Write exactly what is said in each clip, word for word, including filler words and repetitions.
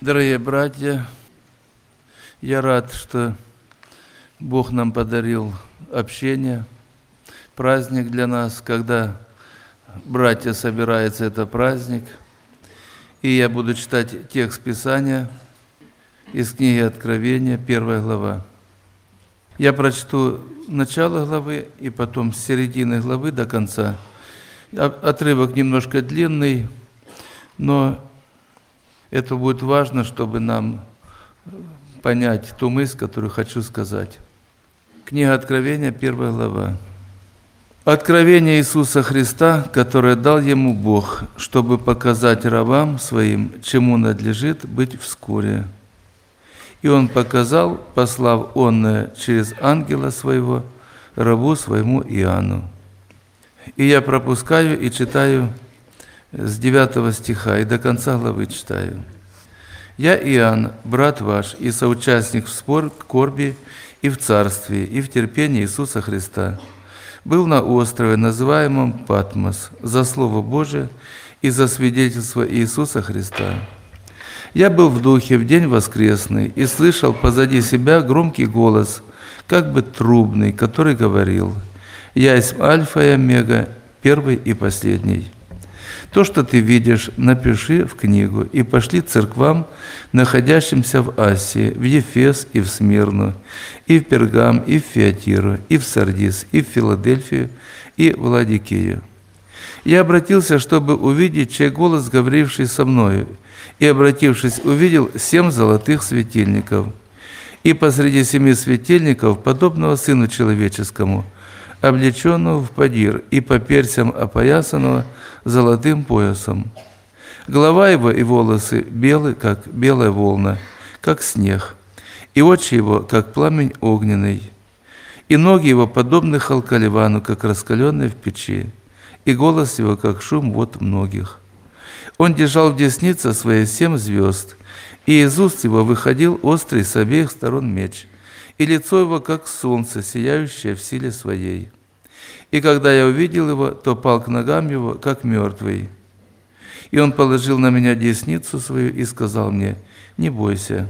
Дорогие братья, я рад, что Бог нам подарил общение, праздник для нас, когда братья собираются, это праздник. И я буду читать текст Писания из книги Откровения, первая глава. Я прочту начало главы и потом с середины главы до конца. Отрывок немножко длинный, но это будет важно, чтобы нам понять ту мысль, которую хочу сказать. Книга Откровения, первая глава. Откровение Иисуса Христа, которое дал Ему Бог, чтобы показать рабам Своим, чему надлежит быть вскоре. И Он показал, послав онное через ангела Своего, рабу Своему Иоанну. И я пропускаю и читаю с девятого стиха, и до конца главы читаю. «Я, Иоанн, брат ваш, и соучастник в спор, скорби и в царстве, и в терпении Иисуса Христа, был на острове, называемом Патмос, за Слово Божие и за свидетельство Иисуса Христа. Я был в духе в день воскресный и слышал позади себя громкий голос, как бы трубный, который говорил: «Я есть Альфа и Омега, первый и последний. То, что ты видишь, напиши в книгу и пошли церквам, находящимся в Асии, в Ефес и в Смирну, и в Пергам, и в Фиатиру, и в Сардис, и в Филадельфию, и в Ладикию. Я обратился, чтобы увидеть, чей голос, говоривший со мною, и, обратившись, увидел семь золотых светильников, и посреди семи светильников, подобного Сыну Человеческому, облеченного в подир и по персям опоясанного золотым поясом. Голова его и волосы белы, как белая волна, как снег, и очи его, как пламень огненный, и ноги его подобны халкаливану, как раскаленные в печи, и голос его, как шум вод многих. Он держал в деснице своей семь звезд, и из уст его выходил острый с обеих сторон меч, и лицо его, как солнце, сияющее в силе своей. И когда я увидел его, то пал к ногам его, как мертвый. И он положил на меня десницу свою и сказал мне: не бойся,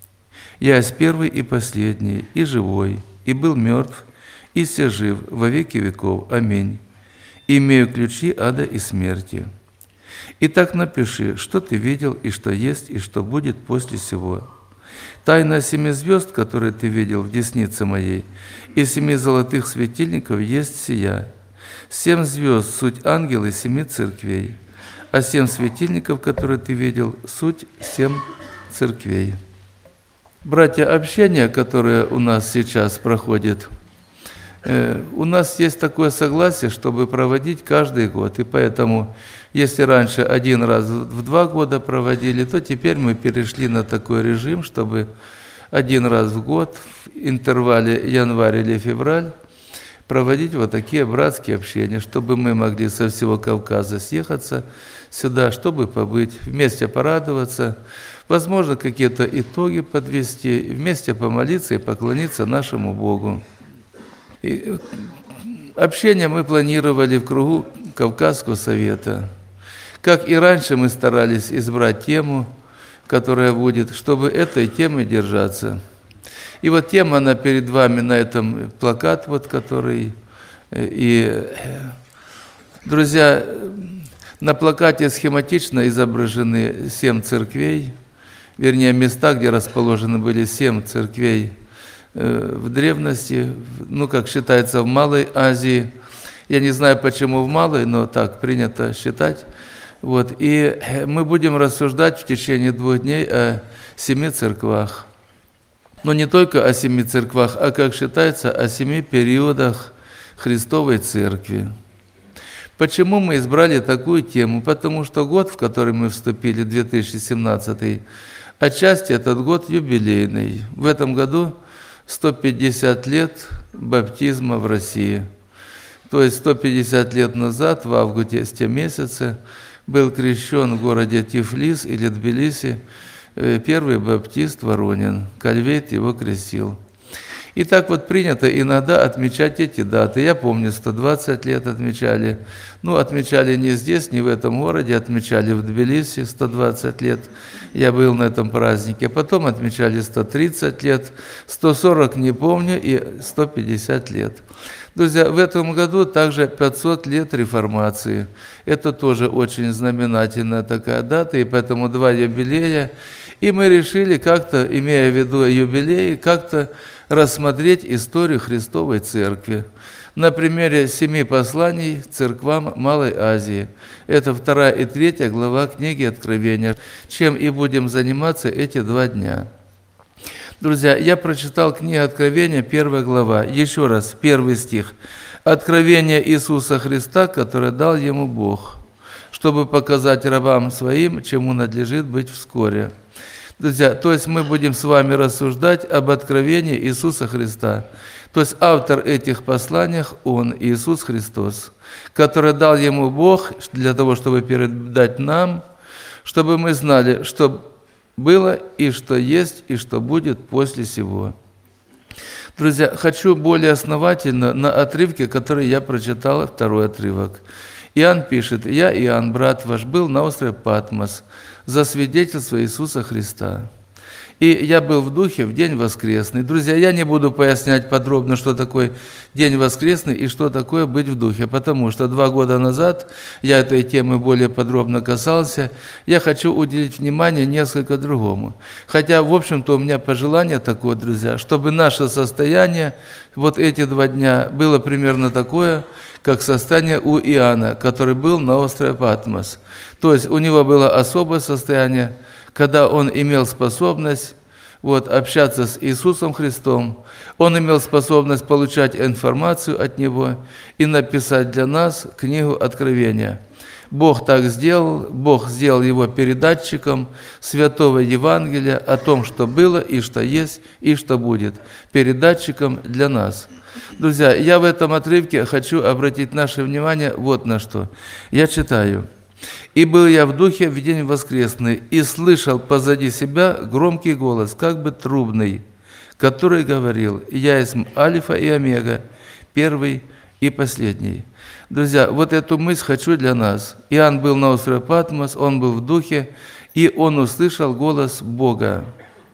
я есть первый и последний, и живой, и был мертв, и все жив во веки веков. Аминь. И имею ключи ада и смерти. Итак, напиши, что ты видел, и что есть, и что будет после сего. Тайна семи звезд, которые ты видел в деснице моей, и семи золотых светильников есть сия. Семь звезд — суть ангелы семи церквей, а семь светильников, которые ты видел, суть семь церквей». Братья, общение, которое у нас сейчас проходит, э, у нас есть такое согласие, чтобы проводить каждый год, и поэтому, если раньше один раз в два года проводили, то теперь мы перешли на такой режим, чтобы один раз в год, в интервале январь или февраль, проводить вот такие братские общения, чтобы мы могли со всего Кавказа съехаться сюда, чтобы побыть, вместе порадоваться, возможно, какие-то итоги подвести, вместе помолиться и поклониться нашему Богу. И общение мы планировали в кругу Кавказского совета. Как и раньше, мы старались избрать тему, которая будет, чтобы этой темы держаться. И вот тема, она перед вами на этом плакат, вот который. И, друзья, на плакате схематично изображены семь церквей, вернее, места, где расположены были семь церквей в древности, ну, как считается, в Малой Азии. Я не знаю, почему в Малой, но так принято считать. Вот. И мы будем рассуждать в течение двух дней о семи церквах. Но не только о семи церквах, а, как считается, о семи периодах Христовой Церкви. Почему мы избрали такую тему? Потому что год, в который мы вступили, две тысячи семнадцатый, отчасти этот год юбилейный. В этом году сто пятьдесят лет баптизма в России. То есть сто пятьдесят лет назад, в августе месяце, был крещен в городе Тифлис или Тбилиси первый баптист Воронин. Кальвейт его крестил. И так вот принято иногда отмечать эти даты. Я помню, сто двадцать лет отмечали. Ну, отмечали не здесь, не в этом городе, отмечали в Тбилиси сто двадцать лет. Я был на этом празднике. Потом отмечали сто тридцать лет, сто сорок не помню и сто пятьдесят лет. Друзья, в этом году также пятьсот лет реформации. Это тоже очень знаменательная такая дата, и поэтому два юбилея. И мы решили как-то, имея в виду юбилей, как-то рассмотреть историю Христовой Церкви на примере семи посланий церквам Малой Азии. Это вторая и третья глава книги Откровения, чем и будем заниматься эти два дня. Друзья, я прочитал книгу Откровения, первая глава. Еще раз, первый стих. «Откровение Иисуса Христа, которое дал Ему Бог, чтобы показать рабам Своим, чему надлежит быть вскоре». Друзья, то есть мы будем с вами рассуждать об откровении Иисуса Христа. То есть автор этих посланий, Он, Иисус Христос, который дал Ему Бог для того, чтобы передать нам, чтобы мы знали, что было и что есть, и что будет после сего. Друзья, хочу более основательно на отрывке, который я прочитал, второй отрывок. Иоанн пишет: «Я, Иоанн, брат ваш, был на острове Патмос за свидетельство Иисуса Христа. И я был в духе в день воскресный». Друзья, я не буду пояснять подробно, что такое день воскресный и что такое быть в духе, потому что два года назад я этой темы более подробно касался. Я хочу уделить внимание несколько другому. Хотя, в общем-то, у меня пожелание такое, друзья, чтобы наше состояние вот эти два дня было примерно такое, как состояние у Иоанна, который был на острове Патмос. То есть у него было особое состояние, когда он имел способность вот, общаться с Иисусом Христом, он имел способность получать информацию от Него и написать для нас книгу Откровения. Бог так сделал, Бог сделал его передатчиком Святого Евангелия о том, что было и что есть и что будет, передатчиком для нас. Друзья, я в этом отрывке хочу обратить наше внимание вот на что. Я читаю. «И был я в духе в день воскресный, и слышал позади себя громкий голос, как бы трубный, который говорил: Я есть Альфа и Омега, первый и последний». Друзья, вот эту мысль хочу для нас. Иоанн был на острове Патмос, он был в духе, и он услышал голос Бога.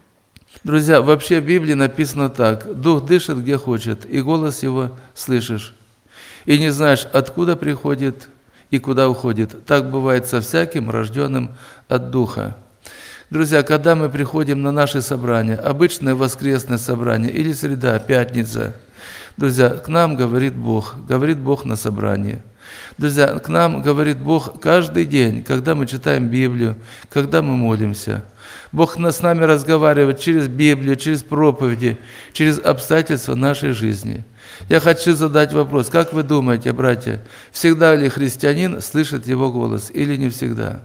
Друзья, вообще в Библии написано так: «Дух дышит, где хочет, и голос его слышишь, и не знаешь, откуда приходит и куда уходит. Так бывает со всяким, рожденным от Духа». Друзья, когда мы приходим на наши собрания, обычное воскресное собрание или среда, пятница, друзья, к нам говорит Бог, говорит Бог на собрании. Друзья, к нам говорит Бог каждый день, когда мы читаем Библию, когда мы молимся. Бог с нами разговаривает через Библию, через проповеди, через обстоятельства нашей жизни. Я хочу задать вопрос: как вы думаете, братья, всегда ли христианин слышит его голос или не всегда?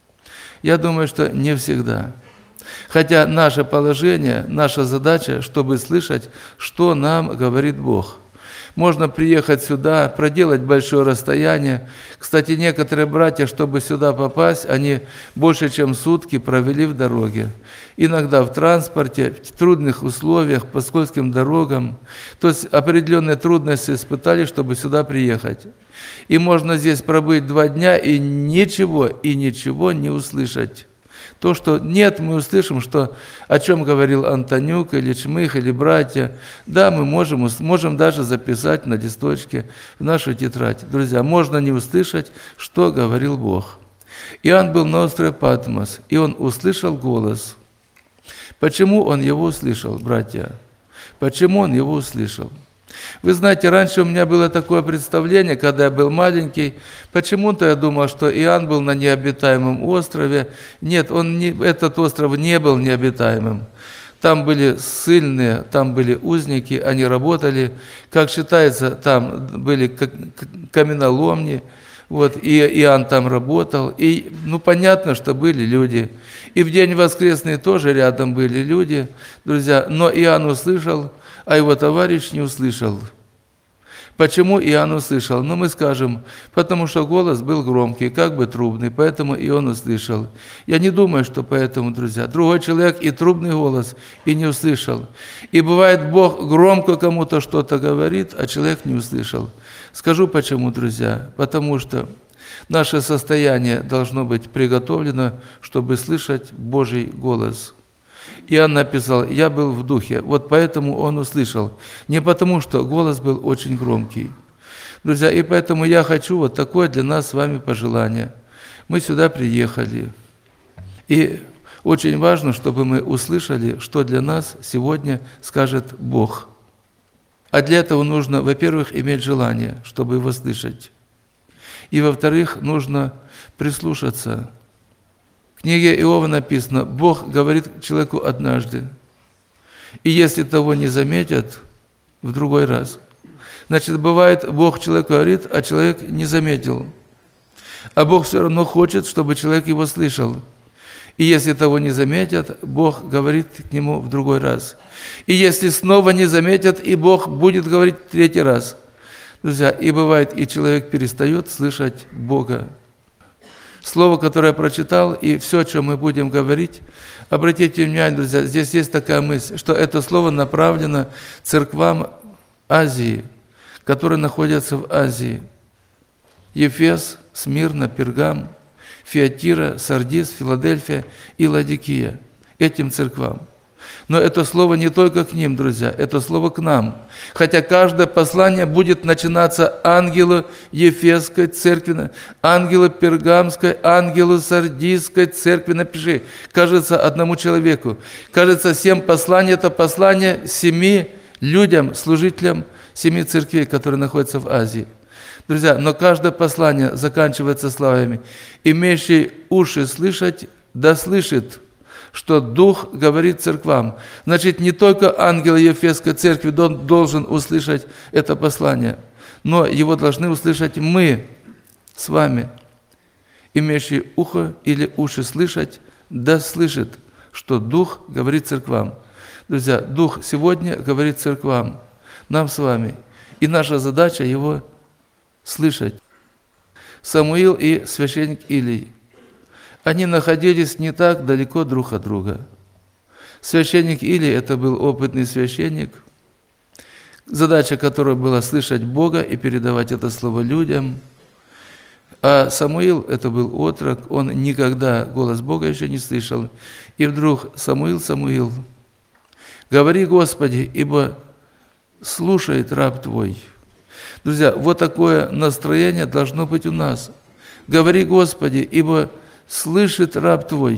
Я думаю, что не всегда. Хотя наше положение, наша задача, чтобы слышать, что нам говорит Бог. Можно приехать сюда, проделать большое расстояние. Кстати, некоторые братья, чтобы сюда попасть, они больше, чем сутки провели в дороге. Иногда в транспорте, в трудных условиях, по скользким дорогам. То есть определенные трудности испытали, чтобы сюда приехать. И можно здесь пробыть два дня и ничего, и ничего не услышать. То, что нет, мы услышим, что, о чем говорил Антонюк, или Чмых, или братья. Да, мы можем, можем даже записать на листочке в нашу тетрадь. Друзья, можно не услышать, что говорил Бог. Иоанн был на острове Патмос, и он услышал голос. Почему он его услышал, братья? Почему он его услышал? Вы знаете, раньше у меня было такое представление, когда я был маленький, почему-то я думал, что Иоанн был на необитаемом острове. Нет, он не, этот остров не был необитаемым. Там были ссыльные, там были узники, они работали. Как считается, там были каменоломни, вот, и Иоанн там работал. И, ну, понятно, что были люди. И в день воскресный тоже рядом были люди, друзья. Но Иоанн услышал, а его товарищ не услышал. Почему Иоанн услышал? Ну, мы скажем, потому что голос был громкий, как бы трубный, поэтому и он услышал. Я не думаю, что поэтому, друзья. Другой человек и трубный голос, и не услышал. И бывает, Бог громко кому-то что-то говорит, а человек не услышал. Скажу почему, друзья. Потому что наше состояние должно быть приготовлено, чтобы слышать Божий голос. Иоанн написал: «Я был в духе». Вот поэтому он услышал. Не потому, что голос был очень громкий. Друзья, и поэтому я хочу вот такое для нас с вами пожелание. Мы сюда приехали. И очень важно, чтобы мы услышали, что для нас сегодня скажет Бог. А для этого нужно, во-первых, иметь желание, чтобы его слышать. И, во-вторых, нужно прислушаться. В книге Иова написано: Бог говорит человеку однажды, и если того не заметят, в другой раз. Значит, бывает, Бог человеку говорит, а человек не заметил. А Бог все равно хочет, чтобы человек его слышал. И если того не заметят, Бог говорит к нему в другой раз. И если снова не заметят, и Бог будет говорить в третий раз. Друзья, и бывает, и человек перестает слышать Бога. Слово, которое я прочитал, и все, о чем мы будем говорить, обратите внимание, друзья, здесь есть такая мысль, что это слово направлено церквам Азии, которые находятся в Азии. Ефес, Смирна, Пергам, Фиатира, Сардис, Филадельфия и Ладикия. Этим церквам. Но это слово не только к ним, друзья, это слово к нам. Хотя каждое послание будет начинаться ангелу Ефесской церкви, ангелу Пергамской, ангелу Сардийской церкви. Напиши, кажется, одному человеку. Кажется, семь посланий – это послание семи людям, служителям семи церквей, которые находятся в Азии. Друзья, но каждое послание заканчивается словами: «Имеющий уши слышать, да слышит, что Дух говорит церквам». Значит, не только ангел Ефесской церкви должен услышать это послание, но его должны услышать мы с вами. Имеющий ухо или уши слышать, да слышит, что Дух говорит церквам. Друзья, Дух сегодня говорит церквам, нам с вами. И наша задача его слышать. Самуил и священник Илий. Они находились не так далеко друг от друга. Священник Илий – это был опытный священник, задача которого была слышать Бога и передавать это слово людям. А Самуил – это был отрок, он никогда голос Бога еще не слышал. И вдруг: «Самуил, Самуил, говори, Господи, ибо слушает раб Твой». Друзья, вот такое настроение должно быть у нас. «Говори, Господи, ибо слышит раб Твой»,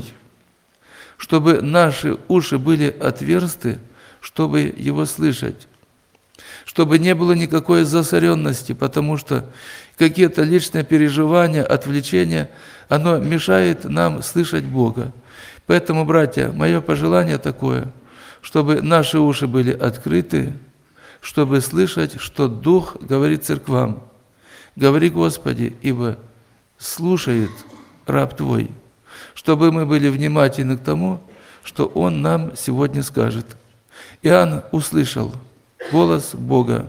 чтобы наши уши были отверсты, чтобы его слышать, чтобы не было никакой засоренности, потому что какие-то личные переживания, отвлечения, оно мешает нам слышать Бога. Поэтому, братья, мое пожелание такое, чтобы наши уши были открыты, чтобы слышать, что Дух говорит церквам. «Говори, Господи, ибо слушает раб Твой», чтобы мы были внимательны к тому, что Он нам сегодня скажет. Иоанн услышал голос Бога,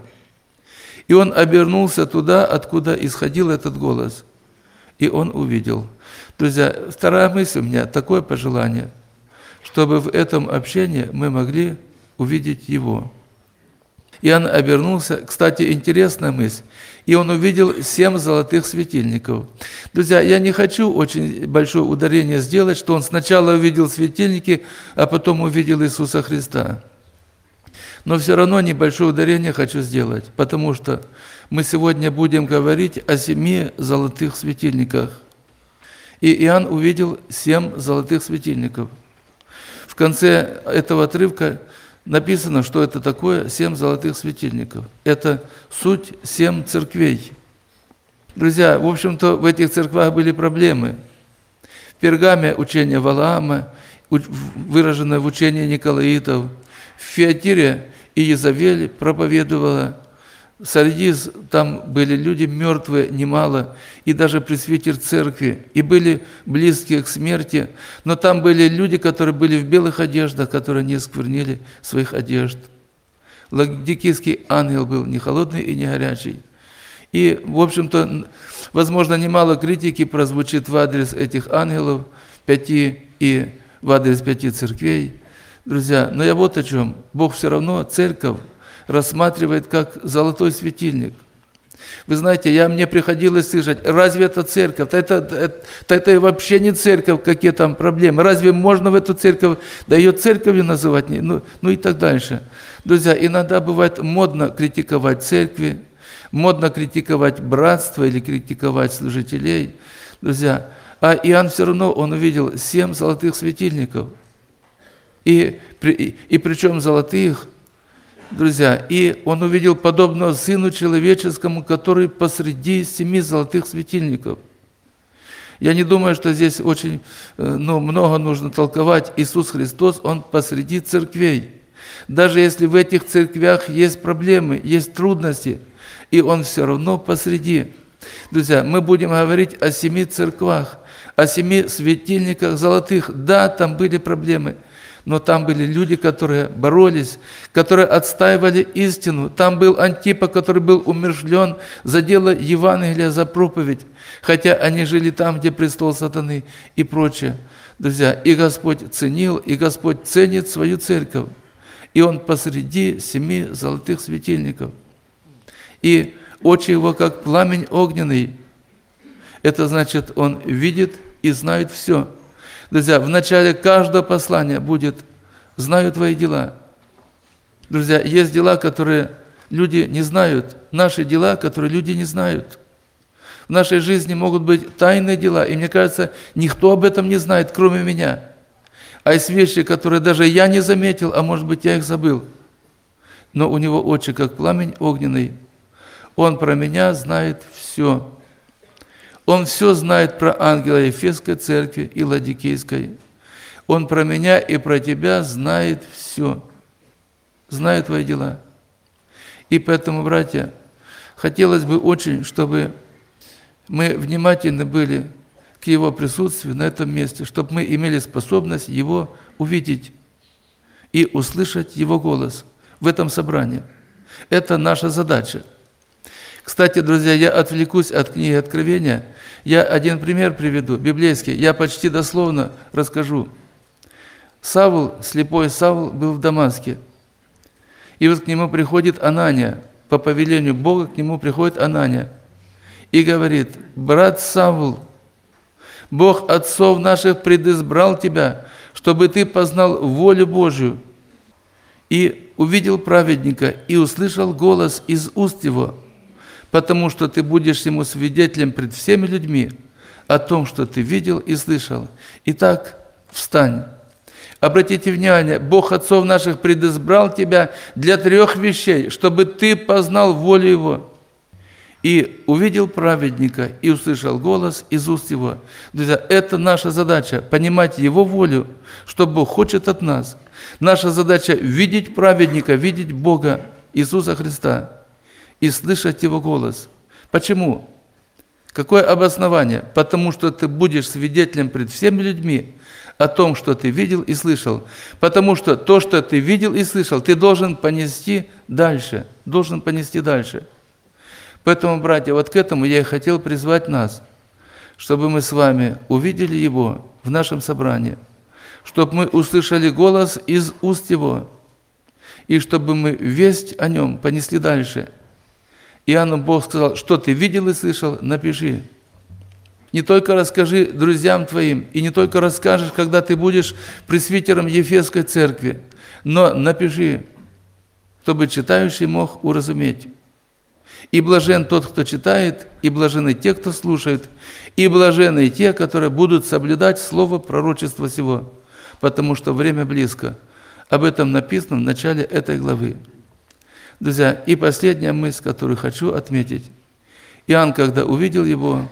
и он обернулся туда, откуда исходил этот голос, и он увидел. Друзья, вторая мысль у меня, такое пожелание, чтобы в этом общении мы могли увидеть Его. Иоанн обернулся, кстати, интересная мысль, и он увидел семь золотых светильников. Друзья, я не хочу очень большое ударение сделать, что он сначала увидел светильники, а потом увидел Иисуса Христа. Но все равно небольшое ударение хочу сделать, потому что мы сегодня будем говорить о семи золотых светильниках. И Иоанн увидел семь золотых светильников. В конце этого отрывка написано, что это такое семь золотых светильников. Это суть семь церквей. Друзья, в общем-то, в этих церквах были проблемы. В Пергаме учение Валаама, выраженное в учении Николаитов. В Фиатире Иезавель проповедовала. Сардис, там были люди мертвые немало, и даже пресвитер церкви, и были близкие к смерти, но там были люди, которые были в белых одеждах, которые не сквернили своих одежд. Ладикийский ангел был не холодный и не горячий. И, в общем-то, возможно, немало критики прозвучит в адрес этих ангелов, пяти и в адрес пяти церквей. Друзья, но я вот о чем. Бог все равно церковь рассматривает как золотой светильник. Вы знаете, я, мне приходилось слышать, разве это церковь? Это, это, это вообще не церковь, какие там проблемы. Разве можно в эту церковь, да ее церковью называть? Ну, ну и так дальше. Друзья, иногда бывает модно критиковать церкви, модно критиковать братство или критиковать служителей. Друзья, а Иоанн все равно, он увидел семь золотых светильников. И, и, и причем золотых, друзья, и он увидел подобного Сыну Человеческому, который посреди семи золотых светильников. Я не думаю, что здесь очень ну, много нужно толковать. Иисус Христос, Он посреди церквей. Даже если в этих церквях есть проблемы, есть трудности, и Он все равно посреди. Друзья, мы будем говорить о семи церквах, о семи светильниках золотых. Да, там были проблемы, но там были люди, которые боролись, которые отстаивали истину. Там был Антипа, который был умерщвлен за дело Евангелия, за проповедь, хотя они жили там, где престол сатаны и прочее. Друзья, и Господь ценил, и Господь ценит свою церковь. И Он посреди семи золотых светильников. И очи Его, как пламень огненный. Это значит, Он видит и знает все. Друзья, в начале каждого послания будет «Знаю твои дела». Друзья, есть дела, которые люди не знают. Наши дела, которые люди не знают. В нашей жизни могут быть тайные дела, и мне кажется, никто об этом не знает, кроме меня. А есть вещи, которые даже я не заметил, а может быть, я их забыл. Но у него очи, как пламень огненный. Он про меня знает все. Он все знает про ангела Ефесской церкви и Ладикийской. Он про меня и про тебя знает все. Знает твои дела. И поэтому, братья, хотелось бы очень, чтобы мы внимательны были к Его присутствию на этом месте, чтобы мы имели способность Его увидеть и услышать Его голос в этом собрании. Это наша задача. Кстати, друзья, я отвлекусь от книги Откровения. Я один пример приведу, библейский. Я почти дословно расскажу. Савл, слепой Савл, был в Дамаске. И вот к нему приходит Анания. По повелению Бога к нему приходит Анания. И говорит: брат Савл, Бог отцов наших предизбрал тебя, чтобы ты познал волю Божию. И увидел праведника, и услышал голос из уст его, потому что ты будешь ему свидетелем пред всеми людьми о том, что ты видел и слышал. Итак, встань. Обратите внимание, Бог отцов наших предизбрал тебя для трех вещей, чтобы ты познал волю Его. И увидел праведника, и услышал голос из уст его. Друзья, это наша задача, понимать Его волю, что Бог хочет от нас. Наша задача видеть праведника, видеть Бога, Иисуса Христа, и слышать Его голос. Почему? Какое обоснование? Потому что ты будешь свидетелем пред всеми людьми о том, что ты видел и слышал. Потому что то, что ты видел и слышал, ты должен понести дальше. Должен понести дальше. Поэтому, братья, вот к этому я и хотел призвать нас, чтобы мы с вами увидели Его в нашем собрании, чтобы мы услышали голос из уст Его, и чтобы мы весть о Нем понесли дальше. Иоанну Бог сказал: что ты видел и слышал, напиши. Не только расскажи друзьям твоим, и не только расскажешь, когда ты будешь пресвитером Ефесской церкви, но напиши, чтобы читающий мог уразуметь. И блажен тот, кто читает, и блажены те, кто слушает, и блажены те, которые будут соблюдать слово пророчества сего, потому что время близко. Об этом написано в начале этой главы. Друзья, и последняя мысль, которую хочу отметить. Иоанн, когда увидел его,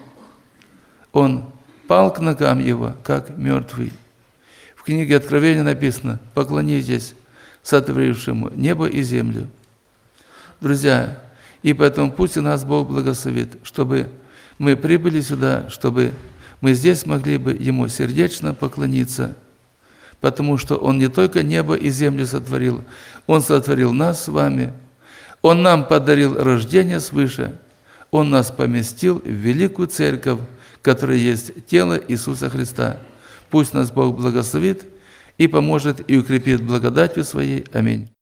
он пал к ногам его, как мертвый. В книге Откровения написано: поклонитесь сотворившему небо и землю. Друзья, и поэтому пусть и нас Бог благословит, чтобы мы прибыли сюда, чтобы мы здесь могли бы Ему сердечно поклониться, потому что Он не только небо и землю сотворил, Он сотворил нас с вами, Он нам подарил рождение свыше, Он нас поместил в великую церковь, которая есть тело Иисуса Христа. Пусть нас Бог благословит и поможет и укрепит благодатью Своей. Аминь.